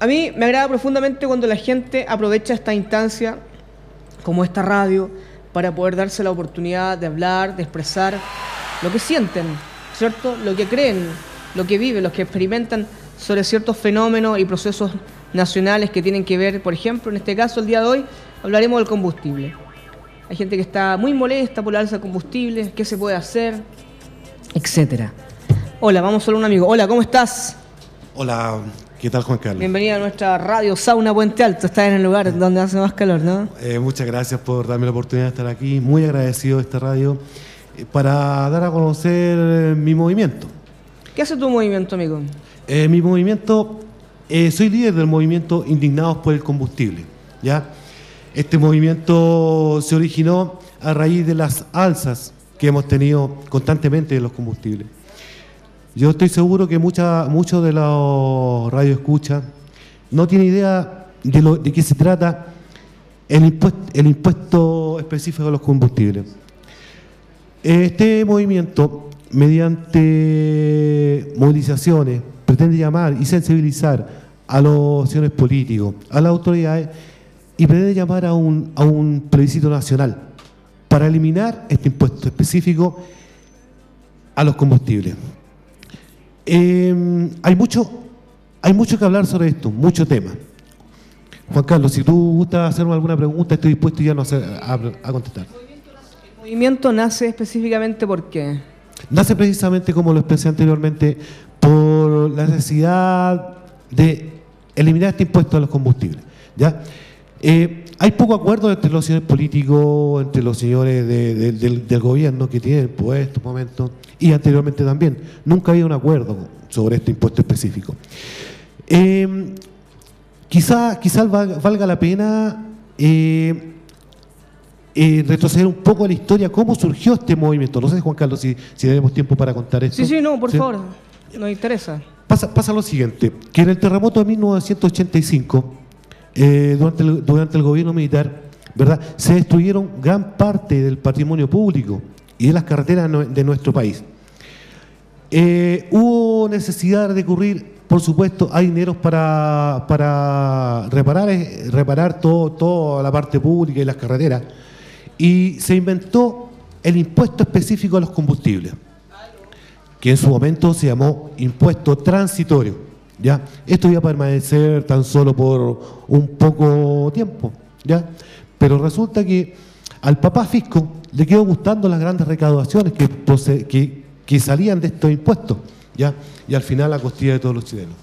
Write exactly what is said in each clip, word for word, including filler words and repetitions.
A mí me agrada profundamente cuando la gente aprovecha esta instancia, como esta radio, para poder darse la oportunidad de hablar, de expresar lo que sienten, ¿cierto? Lo que creen, lo que viven, los que experimentan sobre ciertos fenómenos y procesos nacionales que tienen que ver, por ejemplo, en este caso, el día de hoy, hablaremos del combustible. Hay gente que está muy molesta por la alza de combustible, qué se puede hacer, etcétera. Hola, vamos solo un amigo. Hola, ¿cómo estás? Hola, ¿qué tal, Juan Carlos? Bienvenida a nuestra radio Sauna Puente Alto. Estás en el lugar donde hace más calor, ¿no? Eh, muchas gracias por darme la oportunidad de estar aquí. Muy agradecido de esta radio eh, para dar a conocer eh, mi movimiento. ¿Qué hace tu movimiento, amigo? Eh, mi movimiento, eh, soy líder del movimiento Indignados por el Combustible, ¿ya? Este movimiento se originó a raíz de las alzas que hemos tenido constantemente de los combustibles. Yo estoy seguro que mucha, muchos de los radioescuchas no tienen idea de, lo, de qué se trata el impuesto, el impuesto específico de los combustibles. Este movimiento, mediante movilizaciones, pretende llamar y sensibilizar a los señores políticos, a las autoridades, y pretende llamar a un, a un plebiscito nacional para eliminar este impuesto específico a los combustibles. Eh, hay mucho, hay mucho que hablar sobre esto, mucho tema. Juan Carlos, si tú gustas hacerme alguna pregunta, estoy dispuesto ya no hacer, a, a contestar. ¿El movimiento nace específicamente por qué? Nace precisamente, como lo expresé anteriormente, por la necesidad de eliminar este impuesto a los combustibles, ¿ya? Eh, hay poco acuerdo entre los señores políticos, entre los señores de, de, del, del gobierno que tienen por estos momentos, y anteriormente también. Nunca había un acuerdo sobre este impuesto específico. Eh, quizá, quizá valga la pena eh, eh, retroceder un poco a la historia, cómo surgió este movimiento. No sé, Juan Carlos, si, si tenemos tiempo para contar esto. Sí, sí, no, por ¿Sí? favor, nos interesa. Pasa, pasa lo siguiente, que en el terremoto de mil novecientos ochenta y cinco, eh, durante, el, durante el gobierno militar, ¿verdad?, se destruyeron gran parte del patrimonio público y de las carreteras de nuestro país. Eh, hubo necesidad de recurrir, por supuesto, a dineros para, para reparar, reparar todo, toda la parte pública y las carreteras, y se inventó el impuesto específico a los combustibles, que en su momento se llamó impuesto transitorio, ¿ya? Esto iba a permanecer tan solo por un poco tiempo, ¿ya? Pero resulta que al papá fisco le quedó gustando las grandes recaudaciones que, que, que salían de estos impuestos, ¿ya? Y al final la costilla de todos los chilenos.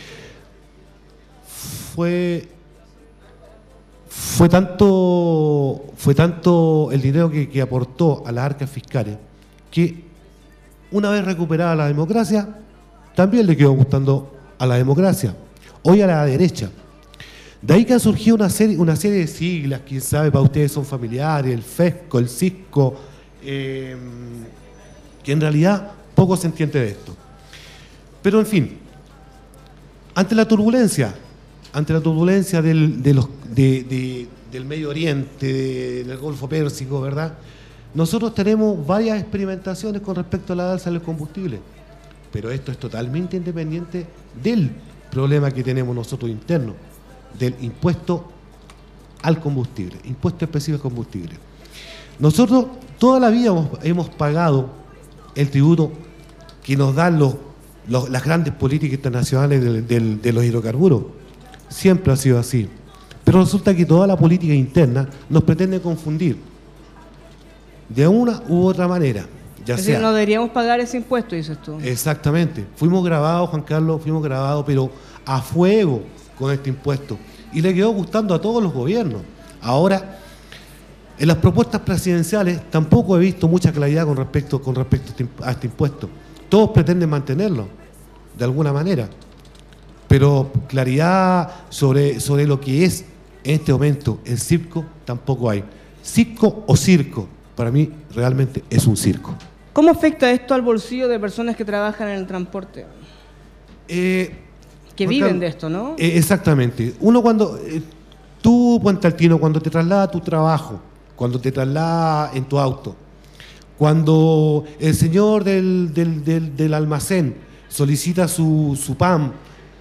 Fue, fue, tanto, fue tanto el dinero que, que aportó a las arcas fiscales que, una vez recuperada la democracia, también le quedó gustando a la democracia, hoy a la derecha. De ahí que han surgido una serie, una serie de siglas, quién sabe, para ustedes son familiares, el FESCO, el CISCO, eh, que en realidad poco se entiende de esto. Pero en fin, ante la turbulencia, ante la turbulencia del, de los, de, de, del Medio Oriente, de, del Golfo Pérsico, ¿verdad?, nosotros tenemos varias experimentaciones con respecto a la alza del combustible, pero esto es totalmente independiente del problema que tenemos nosotros interno, del impuesto al combustible, impuesto específico al combustible. Nosotros toda la vida hemos, hemos pagado el tributo que nos dan los, los, las grandes políticas internacionales de, de, de los hidrocarburos. Siempre ha sido así. Pero resulta que toda la política interna nos pretende confundir de una u otra manera. Ya es sea, decir, no deberíamos pagar ese impuesto, dices tú. Exactamente. Fuimos grabados, Juan Carlos, fuimos grabados, pero a fuego con este impuesto. Y le quedó gustando a todos los gobiernos. Ahora, en las propuestas presidenciales tampoco he visto mucha claridad con respecto, con respecto a este impuesto. Todos pretenden mantenerlo, de alguna manera. Pero claridad sobre, sobre lo que es en este momento el circo tampoco hay. Circo o circo, para mí realmente es un circo. ¿Cómo afecta esto al bolsillo de personas que trabajan en el transporte? Eh, que Juan viven Carlos, de esto, ¿no? Eh, exactamente. Uno cuando, eh, tú, Puente Altino, cuando te trasladas a tu trabajo, cuando te trasladas en tu auto, cuando el señor del, del, del, del almacén solicita su, su pan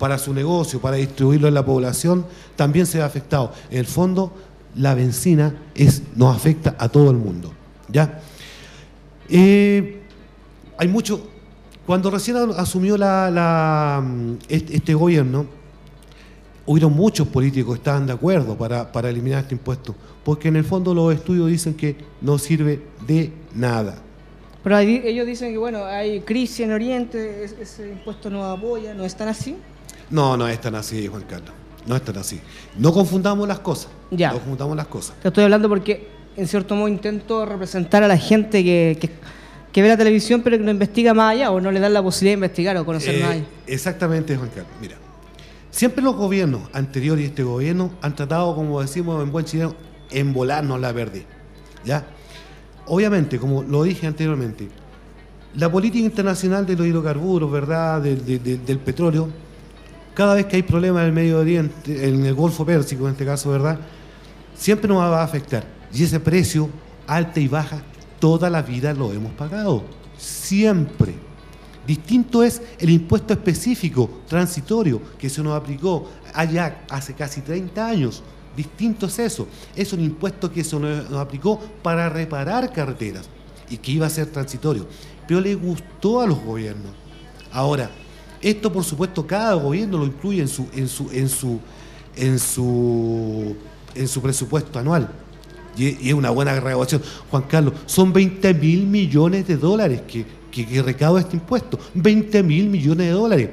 para su negocio, para distribuirlo en la población, también se ve afectado. En el fondo, la benzina es, nos afecta a todo el mundo, ¿ya? Eh, hay mucho... Cuando recién asumió la, la, este, este gobierno, hubieron muchos políticos que estaban de acuerdo para, para eliminar este impuesto, porque en el fondo los estudios dicen que no sirve de nada. Pero ahí, ellos dicen que bueno, hay crisis en Oriente, es, ese impuesto no apoya, ¿no es tan así? No, no es tan así, Juan Carlos, no es tan así. No confundamos las cosas, ya. no confundamos las cosas. Te estoy hablando porque en cierto modo intento representar a la gente que... que que ve la televisión pero que no investiga más allá o no le dan la posibilidad de investigar o conocer eh, más allá. Exactamente, Juan Carlos. Mira, siempre los gobiernos anteriores y este gobierno han tratado, como decimos en buen chileno, embolarnos la verde, ¿ya? Obviamente, como lo dije anteriormente, la política internacional de los hidrocarburos, ¿verdad?, del, de, de, del petróleo, cada vez que hay problemas en el Medio Oriente, en el Golfo Pérsico en este caso, ¿verdad?, siempre nos va a afectar. Y ese precio, alta y baja, toda la vida lo hemos pagado, siempre. Distinto es el impuesto específico, transitorio, que se nos aplicó allá hace casi treinta años. Distinto es eso. Es un impuesto que se nos aplicó para reparar carreteras y que iba a ser transitorio. Pero le gustó a los gobiernos. Ahora, esto por supuesto cada gobierno lo incluye en su, en su, en su, en su, en su presupuesto anual. Y es una buena recaudación. Juan Carlos, son veinte mil millones de dólares que, que, que recauda este impuesto. veinte mil millones de dólares.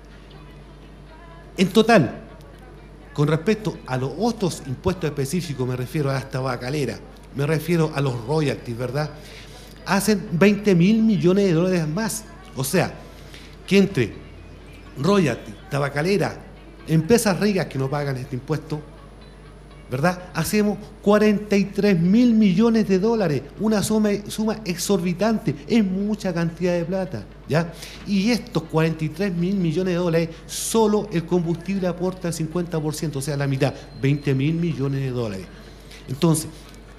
En total, con respecto a los otros impuestos específicos, me refiero a las tabacaleras, me refiero a los royalties, ¿verdad? Hacen veinte mil millones de dólares más. O sea, que entre royalties, tabacalera, empresas ricas que no pagan este impuesto, ¿verdad? Hacemos cuarenta y tres mil millones de dólares, una suma, suma exorbitante, es mucha cantidad de plata, ¿ya? Y estos cuarenta y tres mil millones de dólares, solo el combustible aporta el cincuenta por ciento, o sea, la mitad, veinte mil millones de dólares. Entonces,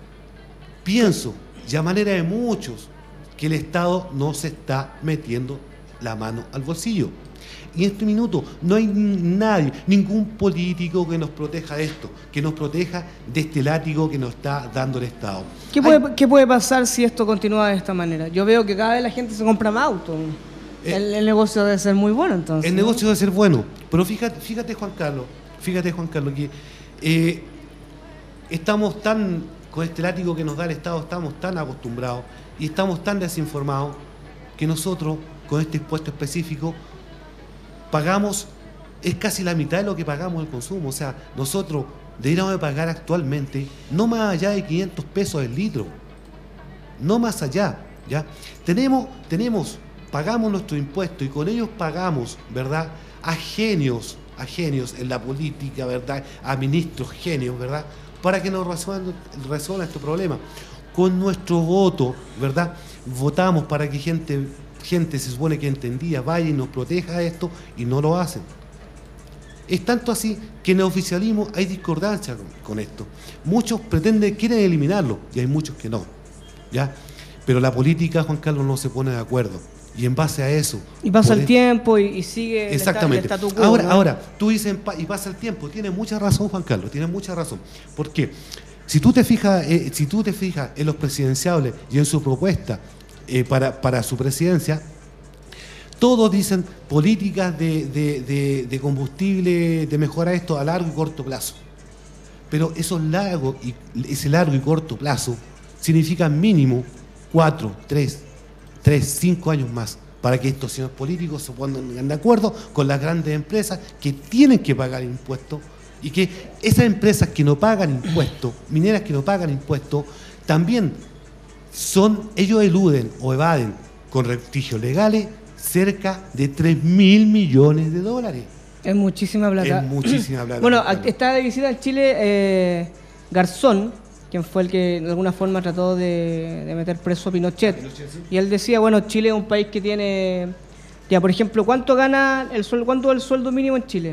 pienso, y a manera de muchos, que el Estado no se está metiendo la mano al bolsillo. Y en este minuto no hay nadie, ningún político que nos proteja de esto, que nos proteja de este látigo que nos está dando el Estado. ¿Qué puede, hay... ¿qué puede pasar si esto continúa de esta manera? Yo veo que cada vez la gente se compra más autos. Eh, el, el negocio debe ser muy bueno, entonces. El ¿no? negocio debe ser bueno, pero fíjate, fíjate Juan Carlos, fíjate Juan Carlos, que eh, estamos tan, con este látigo que nos da el Estado, estamos tan acostumbrados y estamos tan desinformados que nosotros, con este impuesto específico, pagamos, es casi la mitad de lo que pagamos el consumo. O sea, nosotros deberíamos de pagar actualmente no más allá de quinientos pesos el litro, no más allá, ¿ya? Tenemos, tenemos, pagamos nuestro impuesto y con ellos pagamos, ¿verdad?, a genios, a genios en la política, ¿verdad?, a ministros genios, ¿verdad?, para que nos resuelvan, resuelvan este problema. Con nuestro voto, ¿verdad?, votamos para que gente... gente se supone que entendía, vaya y nos proteja de esto, y no lo hacen. Es tanto así que en el oficialismo hay discordancia con, con esto. Muchos pretenden, quieren eliminarlo, y hay muchos que no, ¿ya? Pero la política, Juan Carlos, no se pone de acuerdo. Y en base a eso... Y pasa el tiempo y, y sigue exactamente. el statu quo. Ahora, ¿no? ahora, tú dices, y pasa el tiempo, tienes mucha razón, Juan Carlos, tienes mucha razón. ¿Por qué? Si tú te fijas, eh, si tú te fijas en los presidenciables y en su propuesta, Eh, para, para su presidencia, todos dicen políticas de, de, de, de combustible, de mejorar esto a largo y corto plazo. Pero esos largo y, ese largo y corto plazo significan mínimo cuatro, tres, tres, cinco años más para que estos señores políticos se pongan de acuerdo con las grandes empresas que tienen que pagar impuestos y que esas empresas que no pagan impuestos, mineras que no pagan impuestos, también son, ellos eluden o evaden con rectigios legales cerca de tres mil millones de dólares. Es muchísima plata. Es muchísima plata. Bueno, está de visita en Chile eh, Garzón, quien fue el que de alguna forma trató de, de meter preso a Pinochet. A Pinochet, sí. Y él decía, bueno, Chile es un país que tiene, ya por ejemplo, ¿cuánto gana el sueldo, cuánto es el sueldo mínimo en Chile?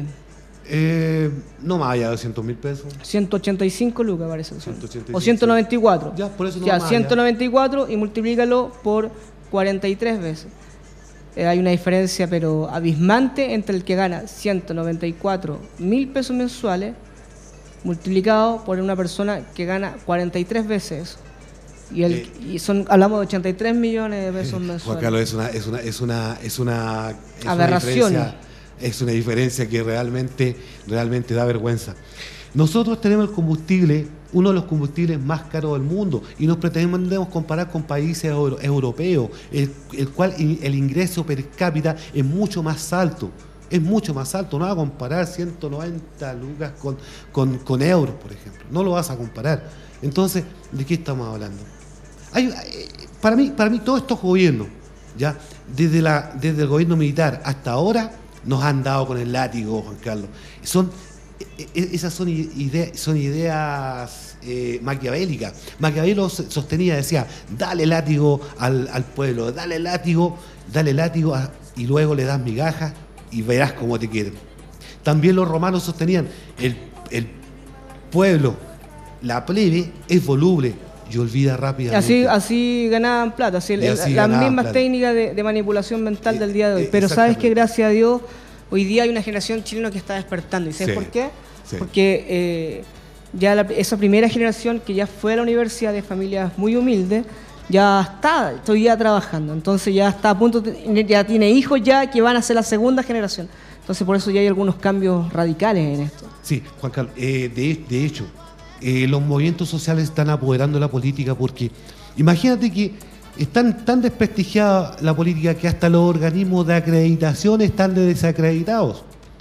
Eh, no más allá de doscientos mil pesos. ciento ochenta y cinco lucas parece. ciento ochenta y cinco, o ciento noventa y cuatro. Ya, por eso no ya, más ciento noventa y cuatro allá. Y multiplícalo por cuarenta y tres veces. eh, hay una diferencia pero abismante entre el que gana ciento noventa y cuatro mil pesos mensuales multiplicado por una persona que gana cuarenta y tres veces. Y, el, eh, y son hablamos de ochenta y tres millones de pesos mensuales. Juan Carlos, es una es una es una es una es aberración. Una diferencia, es una diferencia que realmente realmente da vergüenza. Nosotros tenemos el combustible, uno de los combustibles más caros del mundo, y nos pretendemos comparar con países euro, europeos, el, el cual el ingreso per cápita es mucho más alto, es mucho más alto. No vas a comparar ciento noventa lucas con, con, con euros, por ejemplo, no lo vas a comparar. Entonces, ¿de qué estamos hablando? Hay, para mí, para mí todos estos gobiernos, ya desde, la, desde el gobierno militar hasta ahora, nos han dado con el látigo, Juan Carlos. Son Esas son ideas, son ideas eh, maquiavélicas. Maquiavelo sostenía, decía, dale látigo al, al pueblo, dale látigo, dale látigo a, y luego le das migajas y verás cómo te quieren. También los romanos sostenían, el, el pueblo, la plebe, es voluble y olvida rápidamente. Así, así ganaban plata, así, así las mismas plata. técnicas de, de manipulación mental eh, del día de hoy. Eh, Pero sabes que gracias a Dios hoy día hay una generación chilena que está despertando. ¿Y sabes sí, por qué? Sí. Porque eh, ya la, esa primera generación que ya fue a la universidad de familias muy humildes, ya está todavía trabajando. Entonces ya está a punto, de, ya tiene hijos ya que van a ser la segunda generación. Entonces por eso ya hay algunos cambios radicales en esto. Sí, Juan Carlos, eh, de, de hecho, eh, los movimientos sociales están apoderando la política porque imagínate que están tan desprestigiada la política que hasta los organismos de acreditación están desacreditados.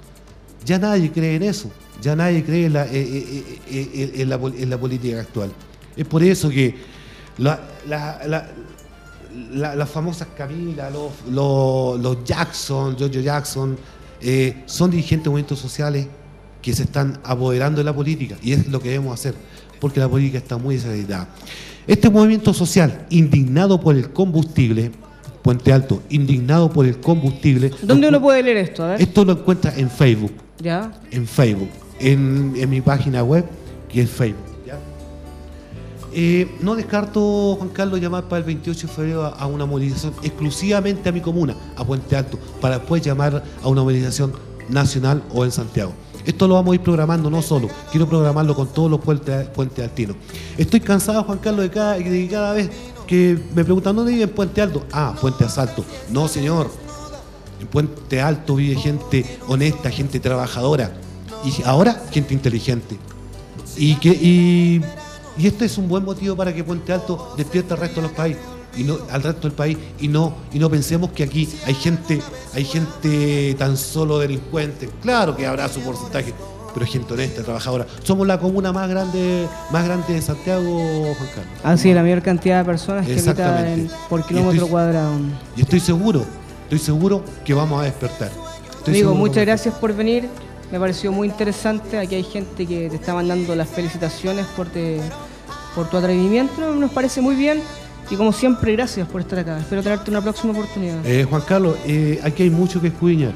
Ya nadie cree en eso, ya nadie cree en la, eh, eh, eh, en la, en la política actual. Es por eso que la, la, la, la, las famosas Camila, los, los, los Jackson, Giorgio Jackson, eh, son dirigentes de movimientos sociales que se están apoderando de la política, y es lo que debemos hacer, porque la política está muy desacreditada. Este movimiento social, indignado por el combustible, Puente Alto, indignado por el combustible... ¿Dónde uno puede leer esto? A ver. Esto lo encuentra en Facebook. ¿Ya? En Facebook, en, en mi página web, que es Facebook. ¿Ya? Eh, no descarto, Juan Carlos, llamar para el veintiocho de febrero a, a una movilización exclusivamente a mi comuna, a Puente Alto, para después llamar a una movilización nacional o en Santiago. Esto lo vamos a ir programando no solo, quiero programarlo con todos los puentes, puentes altinos. Estoy cansado, Juan Carlos, de cada, de cada vez que me preguntan ¿dónde vive en Puente Alto? Ah, Puente Asalto. No, señor. En Puente Alto vive gente honesta, gente trabajadora. Y ahora, gente inteligente. Y, que, y, y este es un buen motivo para que Puente Alto despierte al resto de los países. Y no, al resto del país y no y no pensemos que aquí hay gente hay gente tan solo delincuente. Claro que habrá su porcentaje, pero es gente honesta, trabajadora. Somos la comuna más grande más grande de Santiago, Juan Carlos. Así es, la mayor cantidad de personas que habitan por kilómetro estoy, cuadrado. Y estoy seguro, estoy seguro que vamos a despertar. Estoy Amigo, muchas gracias por venir. Me pareció muy interesante. Aquí hay gente que te está mandando las felicitaciones por, te, por tu atrevimiento. Nos parece muy bien. Y como siempre, gracias por estar acá. Espero tenerte una próxima oportunidad. Eh, Juan Carlos, eh, aquí hay mucho que escudriñar.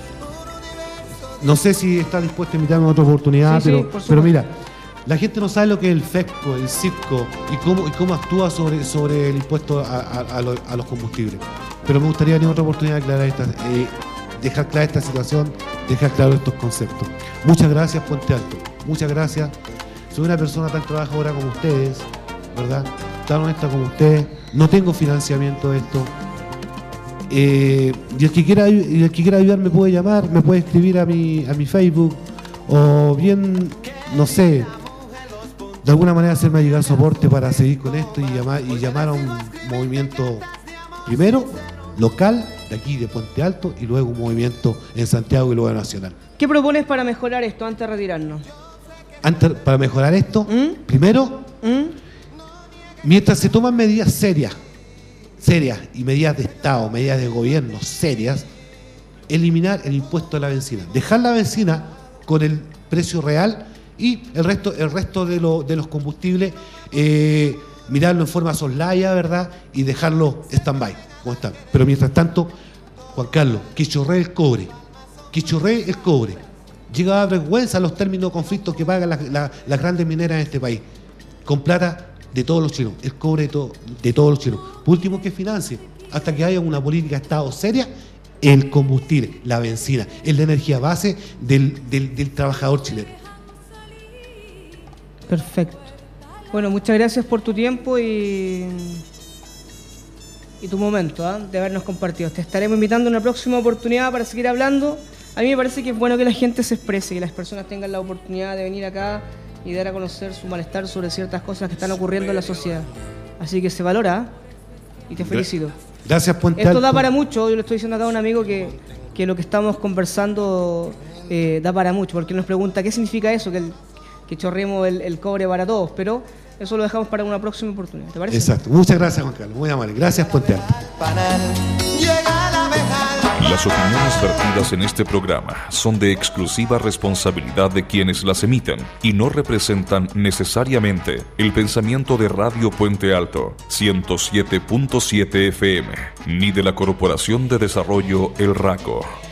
No sé si está dispuesto a invitarme a otra oportunidad, sí, pero, sí, pero mira, la gente no sabe lo que es el FESCO, el CIRCO y cómo, y cómo actúa sobre, sobre el impuesto a, a, a, los, a los combustibles. Pero me gustaría en otra oportunidad aclarar esta, eh, dejar clara esta situación, dejar claro estos conceptos. Muchas gracias, Puente Alto. Muchas gracias. Soy una persona tan trabajadora como ustedes, ¿verdad? Tan honesta como ustedes, no tengo financiamiento de esto. Eh, y el que quiera y el que quiera ayudar me puede llamar, me puede escribir a mi a mi Facebook, o bien, no sé, de alguna manera hacerme llegar soporte para seguir con esto y llamar y llamar a un movimiento primero local de aquí de Puente Alto y luego un movimiento en Santiago y luego nacional. ¿Qué propones para mejorar esto antes de retirarnos? Antes, para mejorar esto, ¿Mm? primero ¿Mm? mientras se toman medidas serias, serias y medidas de Estado, medidas de gobierno serias, eliminar el impuesto a la benzina, dejar la benzina con el precio real y el resto, el resto de, lo, de los combustibles, eh, mirarlo en forma soslaya, ¿verdad? Y dejarlo stand-by, como están. Pero mientras tanto, Juan Carlos, que chorree el cobre, que chorree el cobre. Llega a dar vergüenza los términos de conflictos que pagan las, las, las grandes mineras en este país, con plata de todos los chinos, el cobre de, to, de todos los chinos. Por último, que financie, hasta que haya una política de Estado seria, el combustible, la benzina, es la energía base del, del, del trabajador chileno. Perfecto. Bueno, muchas gracias por tu tiempo y, y tu momento, ¿eh? de habernos compartido. Te estaremos invitando en una próxima oportunidad para seguir hablando. A mí me parece que es bueno que la gente se exprese, que las personas tengan la oportunidad de venir acá y dar a conocer su malestar sobre ciertas cosas que están ocurriendo en la sociedad. Así que se valora y te felicito. Gracias, Puente Esto Alto. da para mucho. Yo le estoy diciendo acá a un amigo que, que lo que estamos conversando eh, da para mucho, porque nos pregunta qué significa eso, que, el, que chorremos el, el cobre para todos, pero eso lo dejamos para una próxima oportunidad. ¿Te parece? Exacto. Muchas gracias, Juan Carlos. Muy amable. Gracias, Puente Alto. Las opiniones vertidas en este programa son de exclusiva responsabilidad de quienes las emiten y no representan necesariamente el pensamiento de Radio Puente Alto ciento siete punto siete F M ni de la Corporación de Desarrollo El Raco.